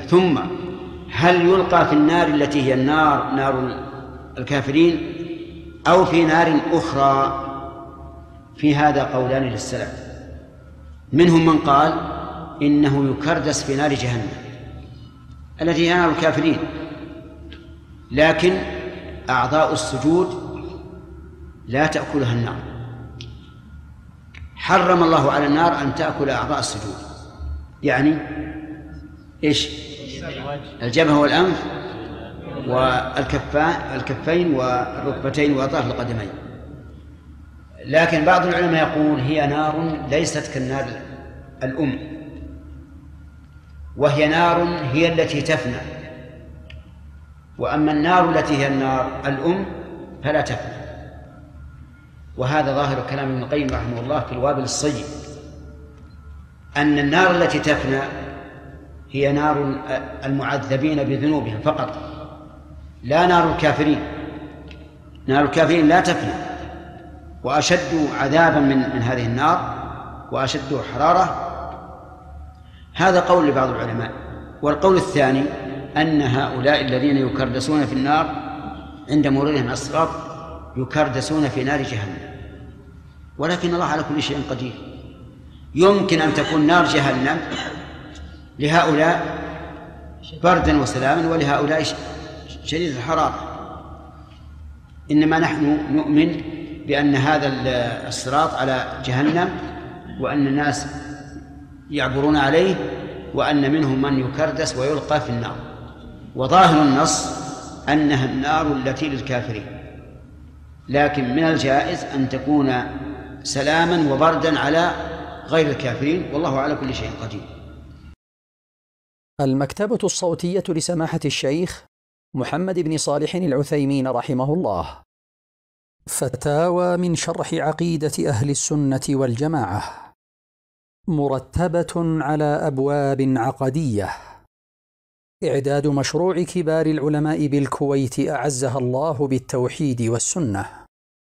ثم هل يلقى في النار التي هي نار الكافرين أو في نار أخرى؟ في هذا قولان للسلف، منهم من قال إنه يكردس في نار جهنم التي هي نار الكافرين، لكن أعضاء السجود لا تأكلها النار، حرم الله على النار أن تأكل أعضاء السجود، يعني إيش؟ الجبهة والأنف والكفين والركبتين وأطراف القدمين. لكن بعض العلماء يقول هي نار ليست كالنار الأم، وهي نار هي التي تفنى، وأما النار التي هي النار الأم فلا تفنى. وهذا ظاهر كلام ابن القيم رحمه الله في الوابل الصيب، أن النار التي تفنى هي نار المعذبين بذنوبهم فقط، لا نار الكافرين. نار الكافرين لا تفنى، وأشد عذابا من هذه النار وأشد حرارة. هذا قول لبعض العلماء. والقول الثاني أن هؤلاء الذين يكردسون في النار عند مرورهم على الصراط يكردسون في نار جهنم، ولكن الله على كل شيء قدير. يمكن أن تكون نار جهنم لهؤلاء بردا وسلاما ولهؤلاء شديد الحرارة. إنما نحن نؤمن بأن هذا الصراط على جهنم، وأن الناس يعبرون عليه، وأن منهم من يكردس ويلقى في النار، وظاهر النص أنها النار التي للكافرين، لكن من الجائز أن تكون سلاما وبردا على غير الكافرين، والله على كل شيء قدير. المكتبة الصوتية لسماحة الشيخ محمد بن صالح العثيمين رحمه الله. فتاوى من شرح عقيدة أهل السنة والجماعة، مرتبة على أبواب عقدية. إعداد مشروع كبار العلماء بالكويت أعزها الله بالتوحيد والسنة.